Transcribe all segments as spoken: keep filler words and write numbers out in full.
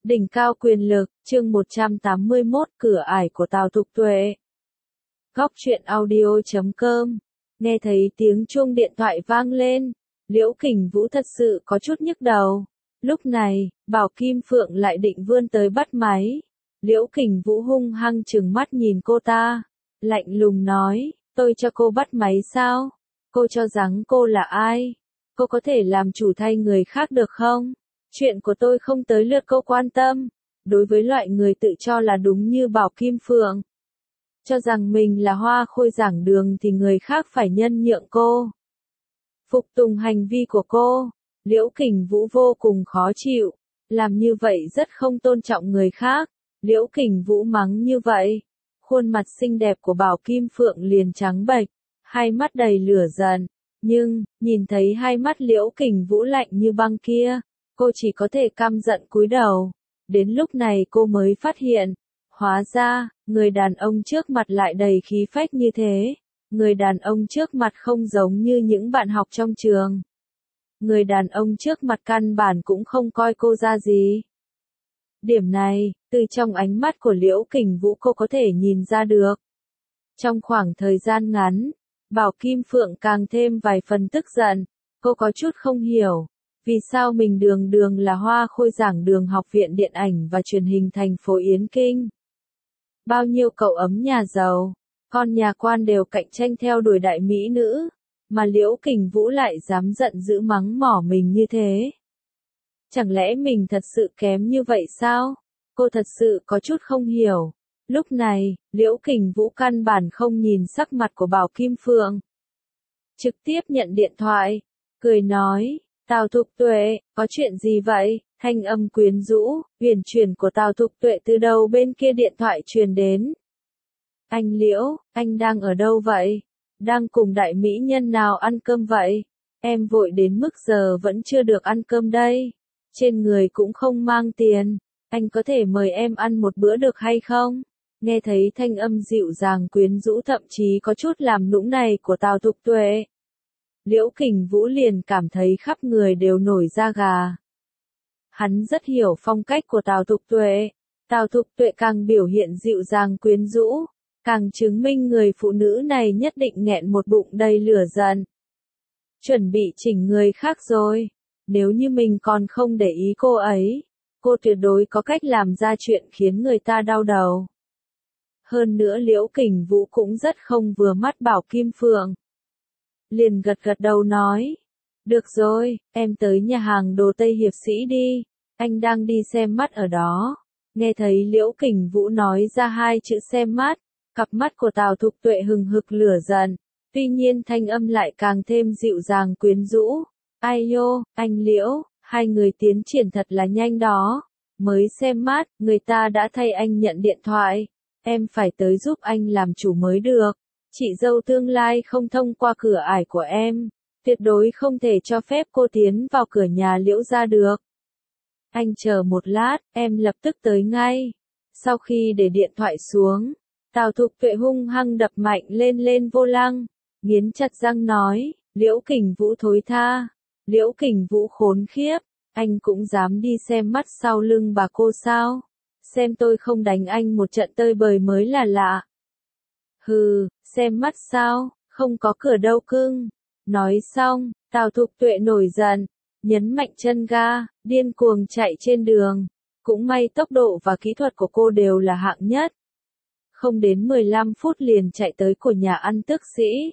Đỉnh cao quyền lực, chương một trăm tám mươi mốt, cửa ải của Tào Thục Tuệ. Góc truyện audio chấm com. Nghe thấy tiếng chuông điện thoại vang lên, Liễu Kình Vũ thật sự có chút nhức đầu. Lúc này, Bảo Kim Phượng lại định vươn tới bắt máy. Liễu Kình Vũ hung hăng trừng mắt nhìn cô ta, lạnh lùng nói, tôi cho cô bắt máy sao? Cô cho rằng cô là ai? Cô có thể làm chủ thay người khác được không? Chuyện của tôi không tới lượt cô quan tâm. Đối với loại người tự cho là đúng như Bảo Kim Phượng, cho rằng mình là hoa khôi giảng đường thì người khác phải nhân nhượng cô, phục tùng hành vi của cô. Liễu Kình Vũ vô cùng khó chịu, làm như vậy rất không tôn trọng người khác. Liễu Kình Vũ mắng như vậy, khuôn mặt xinh đẹp của Bảo Kim Phượng liền trắng bệch, hai mắt đầy lửa giận. Nhưng, nhìn thấy hai mắt Liễu Kình Vũ lạnh như băng kia, cô chỉ có thể căm giận cúi đầu. Đến lúc này cô mới phát hiện, hóa ra, người đàn ông trước mặt lại đầy khí phách như thế. Người đàn ông trước mặt không giống như những bạn học trong trường. Người đàn ông trước mặt căn bản cũng không coi cô ra gì. Điểm này, từ trong ánh mắt của Liễu Kình Vũ cô có thể nhìn ra được. Trong khoảng thời gian ngắn, Bảo Kim Phượng càng thêm vài phần tức giận. Cô có chút không hiểu, vì sao mình đường đường là hoa khôi giảng đường Học viện Điện ảnh và Truyền hình thành phố Yến Kinh. Bao nhiêu cậu ấm nhà giàu, con nhà quan đều cạnh tranh theo đuổi đại mỹ nữ, mà Liễu Kình Vũ lại dám giận dữ mắng mỏ mình như thế. Chẳng lẽ mình thật sự kém như vậy sao? Cô thật sự có chút không hiểu. Lúc này, Liễu Kình Vũ căn bản không nhìn sắc mặt của Bảo Kim Phượng. Trực tiếp nhận điện thoại, cười nói, Tào Thục Tuệ, có chuyện gì vậy? Thanh âm quyến rũ, huyền chuyển của Tào Thục Tuệ từ đầu bên kia điện thoại truyền đến. Anh Liễu, anh đang ở đâu vậy? Đang cùng đại mỹ nhân nào ăn cơm vậy? Em vội đến mức giờ vẫn chưa được ăn cơm đây. Trên người cũng không mang tiền. Anh có thể mời em ăn một bữa được hay không? Nghe thấy thanh âm dịu dàng quyến rũ thậm chí có chút làm nũng này của Tào Thục Tuệ, Liễu Kình Vũ liền cảm thấy khắp người đều nổi da gà. Hắn rất hiểu phong cách của Tào Thục Tuệ. Tào Thục Tuệ càng biểu hiện dịu dàng quyến rũ, càng chứng minh người phụ nữ này nhất định nghẹn một bụng đầy lửa giận. Chuẩn bị chỉnh người khác rồi. Nếu như mình còn không để ý cô ấy, cô tuyệt đối có cách làm ra chuyện khiến người ta đau đầu. Hơn nữa Liễu Kình Vũ cũng rất không vừa mắt Bảo Kim Phượng. Liền gật gật đầu nói, được rồi, em tới nhà hàng đồ Tây Hiệp Sĩ đi, anh đang đi xem mắt ở đó. Nghe thấy Liễu Kình Vũ nói ra hai chữ xem mắt, cặp mắt của Tào Thục Tuệ hừng hực lửa giận, tuy nhiên thanh âm lại càng thêm dịu dàng quyến rũ. Ai nhô, anh Liễu, hai người tiến triển thật là nhanh đó. Mới xem mắt, người ta đã thay anh nhận điện thoại. Em phải tới giúp anh làm chủ mới được. Chị dâu tương lai không thông qua cửa ải của em, tuyệt đối không thể cho phép cô tiến vào cửa nhà Liễu gia được. Anh chờ một lát, em lập tức tới ngay. Sau khi để điện thoại xuống, Tào Thục Tuệ hung hăng đập mạnh lên lên vô lăng, nghiến chặt răng nói, Liễu Kình Vũ thối tha. Liễu Kình Vũ khốn khiếp, anh cũng dám đi xem mắt sau lưng bà cô sao? Xem tôi không đánh anh một trận tơi bời mới là lạ. Hừ, xem mắt sao, không có cửa đâu cưng. Nói xong, Tào Thục Tuệ nổi giận, nhấn mạnh chân ga, điên cuồng chạy trên đường. Cũng may tốc độ và kỹ thuật của cô đều là hạng nhất. Không đến mười lăm phút liền chạy tới của nhà ăn tước sĩ.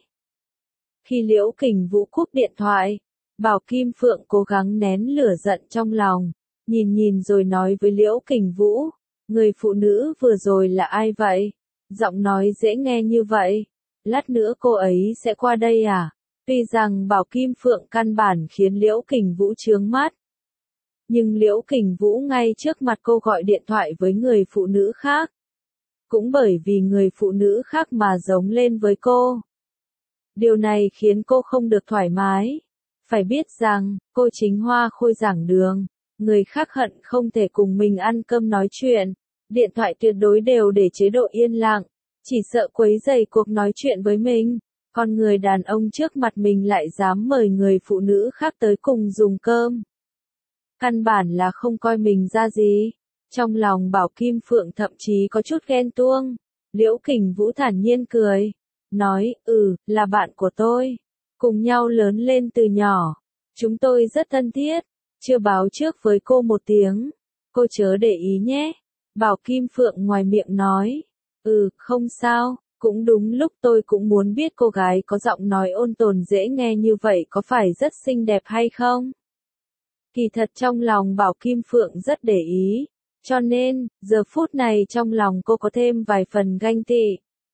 Khi Liễu Kình Vũ cúp điện thoại, Bảo Kim Phượng cố gắng nén lửa giận trong lòng, nhìn nhìn rồi nói với Liễu Kình Vũ, người phụ nữ vừa rồi là ai vậy? Giọng nói dễ nghe như vậy, lát nữa cô ấy sẽ qua đây à? Tuy rằng Bảo Kim Phượng căn bản khiến Liễu Kình Vũ chướng mắt, nhưng Liễu Kình Vũ ngay trước mặt cô gọi điện thoại với người phụ nữ khác. Cũng bởi vì người phụ nữ khác mà giống lên với cô. Điều này khiến cô không được thoải mái. Phải biết rằng, cô chính hoa khôi giảng đường, người khác hận không thể cùng mình ăn cơm nói chuyện, điện thoại tuyệt đối đều để chế độ yên lặng, chỉ sợ quấy rầy cuộc nói chuyện với mình, còn người đàn ông trước mặt mình lại dám mời người phụ nữ khác tới cùng dùng cơm. Căn bản là không coi mình ra gì, Trong lòng Bảo Kim Phượng thậm chí có chút ghen tuông. Liễu Kình Vũ thản nhiên cười. Nói, ừ, là bạn của tôi. Cùng nhau lớn lên từ nhỏ. Chúng tôi rất thân thiết. Chưa báo trước với cô một tiếng. Cô chớ để ý nhé. Bảo Kim Phượng ngoài miệng nói. Ừ, không sao. Cũng đúng lúc tôi cũng muốn biết cô gái có giọng nói ôn tồn dễ nghe như vậy có phải rất xinh đẹp hay không? Kỳ thật trong lòng Bảo Kim Phượng rất để ý. Cho nên, giờ phút này trong lòng cô có thêm vài phần ganh tị.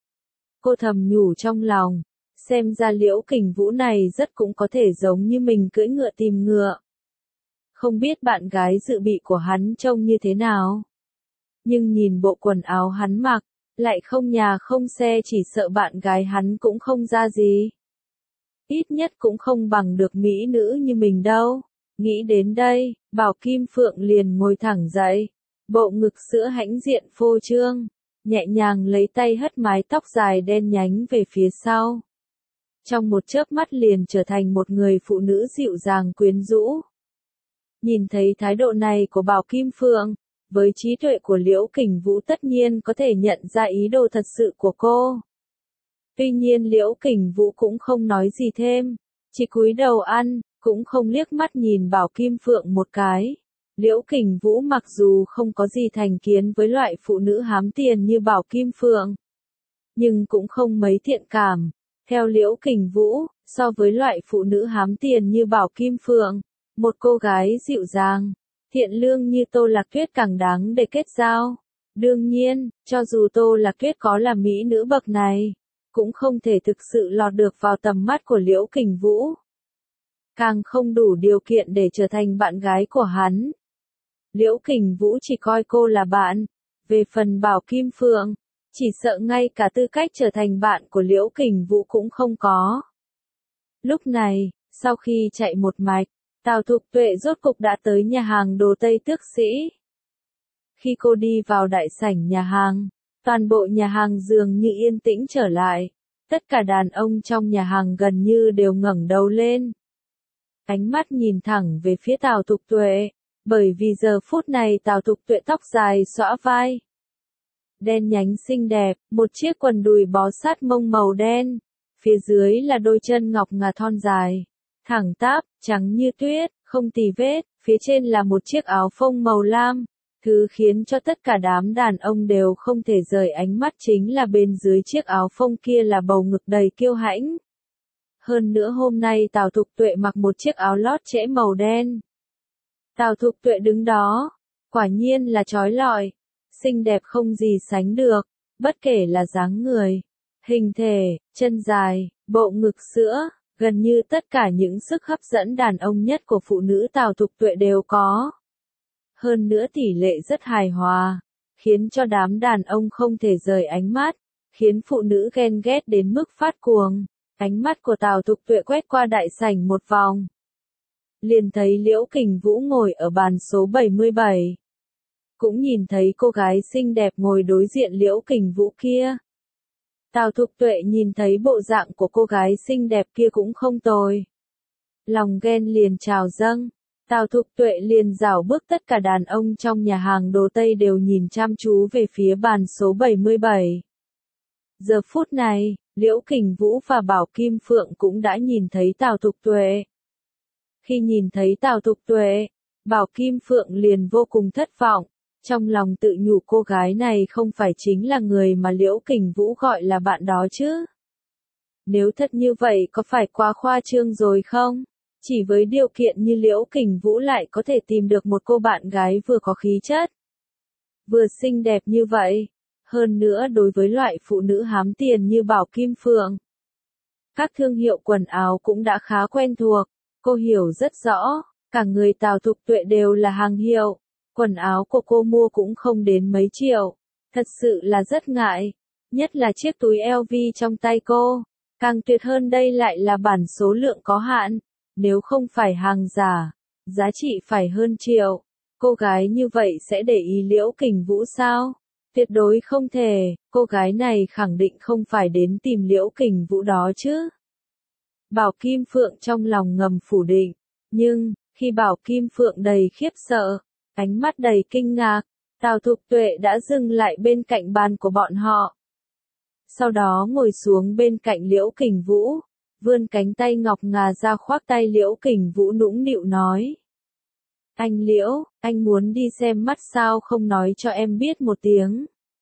Cô thầm nhủ trong lòng. Xem ra Liễu Kình Vũ này rất cũng có thể giống như mình cưỡi ngựa tìm ngựa. Không biết bạn gái dự bị của hắn trông như thế nào. Nhưng nhìn bộ quần áo hắn mặc, lại không nhà không xe, chỉ sợ bạn gái hắn cũng không ra gì. Ít nhất cũng không bằng được mỹ nữ như mình đâu. Nghĩ đến đây, Bảo Kim Phượng liền ngồi thẳng dậy. Bộ ngực sữa hãnh diện phô trương. Nhẹ nhàng lấy tay hất mái tóc dài đen nhánh về phía sau. Trong một chớp mắt liền trở thành một người phụ nữ dịu dàng quyến rũ. Nhìn thấy thái độ này của Bảo Kim Phượng, với trí tuệ của Liễu Kình Vũ tất nhiên có thể nhận ra ý đồ thật sự của cô. Tuy nhiên Liễu Kình Vũ cũng không nói gì thêm, chỉ cúi đầu ăn, cũng không liếc mắt nhìn Bảo Kim Phượng một cái. Liễu Kình Vũ mặc dù không có gì thành kiến với loại phụ nữ hám tiền như Bảo Kim Phượng, nhưng cũng không mấy thiện cảm. Theo Liễu Kình Vũ, so với loại phụ nữ hám tiền như Bảo Kim Phượng, một cô gái dịu dàng, thiện lương như Tô Lạc Tuyết càng đáng để kết giao. Đương nhiên, cho dù Tô Lạc Tuyết có là mỹ nữ bậc này, cũng không thể thực sự lọt được vào tầm mắt của Liễu Kình Vũ. Càng không đủ điều kiện để trở thành bạn gái của hắn. Liễu Kình Vũ chỉ coi cô là bạn. Về phần Bảo Kim Phượng, chỉ sợ ngay cả tư cách trở thành bạn của Liễu Kình Vũ cũng không có. Lúc này, sau khi chạy một mạch, Tào Thục Tuệ rốt cục đã tới nhà hàng Đồ Tây Tước Sĩ. Khi cô đi vào đại sảnh nhà hàng, toàn bộ nhà hàng dường như yên tĩnh trở lại. Tất cả đàn ông trong nhà hàng gần như đều ngẩng đầu lên. Ánh mắt nhìn thẳng về phía Tào Thục Tuệ, bởi vì giờ phút này Tào Thục Tuệ tóc dài xõa vai. Đen nhánh xinh đẹp, một chiếc quần đùi bó sát mông màu đen. Phía dưới là đôi chân ngọc ngà thon dài, thẳng tắp, trắng như tuyết, không tì vết. Phía trên là một chiếc áo phông màu lam. Thứ khiến cho tất cả đám đàn ông đều không thể rời ánh mắt chính là bên dưới chiếc áo phông kia là bầu ngực đầy kiêu hãnh. Hơn nữa hôm nay Tào Thục Tuệ mặc một chiếc áo lót trễ màu đen. Tào Thục Tuệ đứng đó, quả nhiên là chói lọi, xinh đẹp không gì sánh được, bất kể là dáng người, hình thể, chân dài, bộ ngực sữa, gần như tất cả những sức hấp dẫn đàn ông nhất của phụ nữ Tào Thục Tuệ đều có. Hơn nữa tỷ lệ rất hài hòa, khiến cho đám đàn ông không thể rời ánh mắt, khiến phụ nữ ghen ghét đến mức phát cuồng. Ánh mắt của Tào Thục Tuệ quét qua đại sảnh một vòng. Liền thấy Liễu Kình Vũ ngồi ở bàn số bảy mươi bảy. Cũng nhìn thấy cô gái xinh đẹp ngồi đối diện Liễu Kình Vũ kia. Tào Thục Tuệ nhìn thấy bộ dạng của cô gái xinh đẹp kia cũng không tồi. Lòng ghen liền trào dâng. Tào Thục Tuệ liền rảo bước tất cả đàn ông trong nhà hàng Đồ Tây đều nhìn chăm chú về phía bàn số bảy mươi bảy. Giờ phút này, Liễu Kình Vũ và Bảo Kim Phượng cũng đã nhìn thấy Tào Thục Tuệ. Khi nhìn thấy Tào Thục Tuệ, Bảo Kim Phượng liền vô cùng thất vọng, trong lòng tự nhủ cô gái này không phải chính là người mà Liễu Kình Vũ gọi là bạn đó chứ. Nếu thật như vậy có phải quá khoa trương rồi không? Chỉ với điều kiện như Liễu Kình Vũ lại có thể tìm được một cô bạn gái vừa có khí chất, vừa xinh đẹp như vậy. Hơn nữa đối với loại phụ nữ hám tiền như Bảo Kim Phượng, các thương hiệu quần áo cũng đã khá quen thuộc, cô hiểu rất rõ, cả người Tào Thục Tuệ đều là hàng hiệu, quần áo của cô mua cũng không đến mấy triệu, thật sự là rất ngại, nhất là chiếc túi L V trong tay cô, càng tuyệt hơn đây lại là bản số lượng có hạn, nếu không phải hàng giả, giá trị phải hơn triệu, cô gái như vậy sẽ để ý Liễu Kình Vũ sao? Tuyệt đối không thể, cô gái này khẳng định không phải đến tìm Liễu Kình Vũ đó chứ. Bảo Kim Phượng trong lòng ngầm phủ định, nhưng, khi Bảo Kim Phượng đầy khiếp sợ, ánh mắt đầy kinh ngạc, Tào Thục Tuệ đã dừng lại bên cạnh bàn của bọn họ. Sau đó ngồi xuống bên cạnh Liễu Kình Vũ, vươn cánh tay ngọc ngà ra khoác tay Liễu Kình Vũ nũng nịu nói. Anh Liễu, anh muốn đi xem mắt sao không nói cho em biết một tiếng.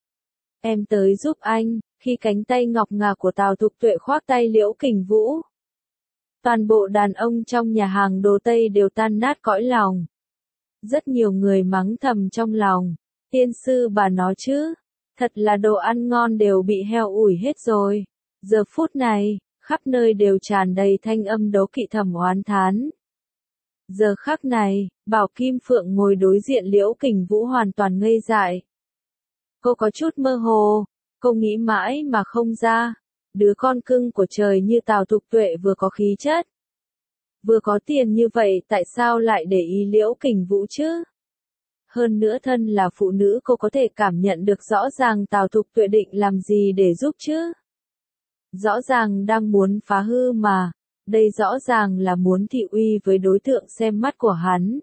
Em tới giúp anh. Khi cánh tay ngọc ngà của Tào Thục Tuệ khoác tay Liễu Kình Vũ, toàn bộ đàn ông trong nhà hàng đồ Tây đều tan nát cõi lòng. Rất nhiều người mắng thầm trong lòng, tiên sư bà nó chứ, thật là đồ ăn ngon đều bị heo ủi hết rồi. Giờ phút này, khắp nơi đều tràn đầy thanh âm đố kỵ thầm oán thán. Giờ khắc này, Bảo Kim Phượng ngồi đối diện Liễu Kình Vũ hoàn toàn ngây dại. Cô có chút mơ hồ. Cô nghĩ mãi mà không ra, đứa con cưng của trời như Tào Thục Tuệ vừa có khí chất, vừa có tiền như vậy tại sao lại để ý Liễu Kình Vũ chứ? Hơn nữa thân là phụ nữ cô có thể cảm nhận được rõ ràng Tào Thục Tuệ định làm gì để giúp chứ? Rõ ràng đang muốn phá hư mà, đây rõ ràng là muốn thị uy với đối tượng xem mắt của hắn.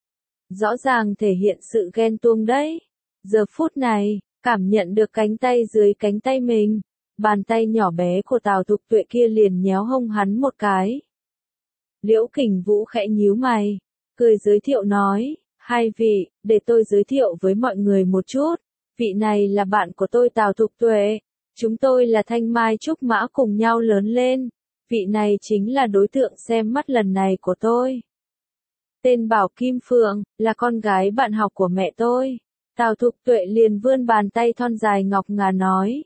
Rõ ràng thể hiện sự ghen tuông đấy. Giờ phút này, cảm nhận được cánh tay dưới cánh tay mình, bàn tay nhỏ bé của Tào Thục Tuệ kia liền nhéo hông hắn một cái. Liễu Kình Vũ khẽ nhíu mày, cười giới thiệu nói, hai vị, để tôi giới thiệu với mọi người một chút, vị này là bạn của tôi Tào Thục Tuệ, chúng tôi là Thanh Mai Trúc Mã cùng nhau lớn lên, vị này chính là đối tượng xem mắt lần này của tôi. Tên Bảo Kim Phượng, là con gái bạn học của mẹ tôi. Tào Thục Tuệ liền vươn bàn tay thon dài ngọc ngà nói.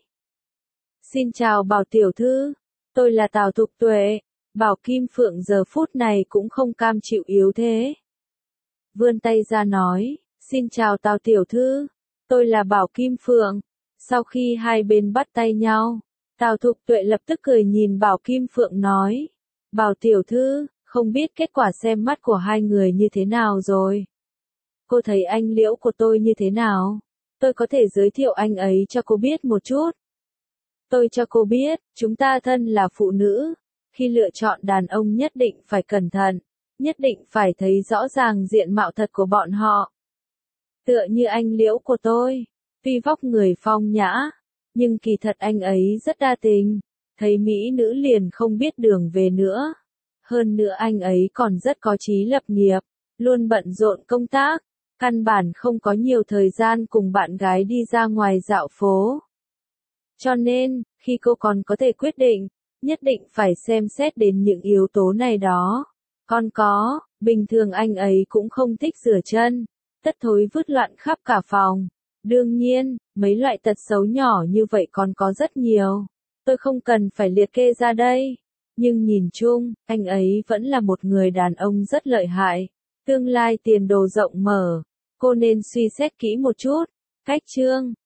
Xin chào Bảo tiểu thư, tôi là Tào Thục Tuệ. Bảo Kim Phượng giờ phút này cũng không cam chịu yếu thế. Vươn tay ra nói, xin chào Tào tiểu thư, tôi là Bảo Kim Phượng. Sau khi hai bên bắt tay nhau, Tào Thục Tuệ lập tức cười nhìn Bảo Kim Phượng nói. Bảo tiểu thư, không biết kết quả xem mắt của hai người như thế nào rồi. Cô thấy anh Liễu của tôi như thế nào? Tôi có thể giới thiệu anh ấy cho cô biết một chút. Tôi cho cô biết, chúng ta thân là phụ nữ. Khi lựa chọn đàn ông nhất định phải cẩn thận. Nhất định phải thấy rõ ràng diện mạo thật của bọn họ. Tựa như anh Liễu của tôi. Tuy vóc người phong nhã, nhưng kỳ thật anh ấy rất đa tình. Thấy mỹ nữ liền không biết đường về nữa. Hơn nữa anh ấy còn rất có chí lập nghiệp. Luôn bận rộn công tác. Căn bản không có nhiều thời gian cùng bạn gái đi ra ngoài dạo phố. Cho nên, khi cô còn có thể quyết định, nhất định phải xem xét đến những yếu tố này đó. Còn có, bình thường anh ấy cũng không thích rửa chân, tất thối vứt loạn khắp cả phòng. Đương nhiên, mấy loại tật xấu nhỏ như vậy còn có rất nhiều. Tôi không cần phải liệt kê ra đây. Nhưng nhìn chung, anh ấy vẫn là một người đàn ông rất lợi hại. Tương lai tiền đồ rộng mở. Cô nên suy xét kỹ một chút. Cách chương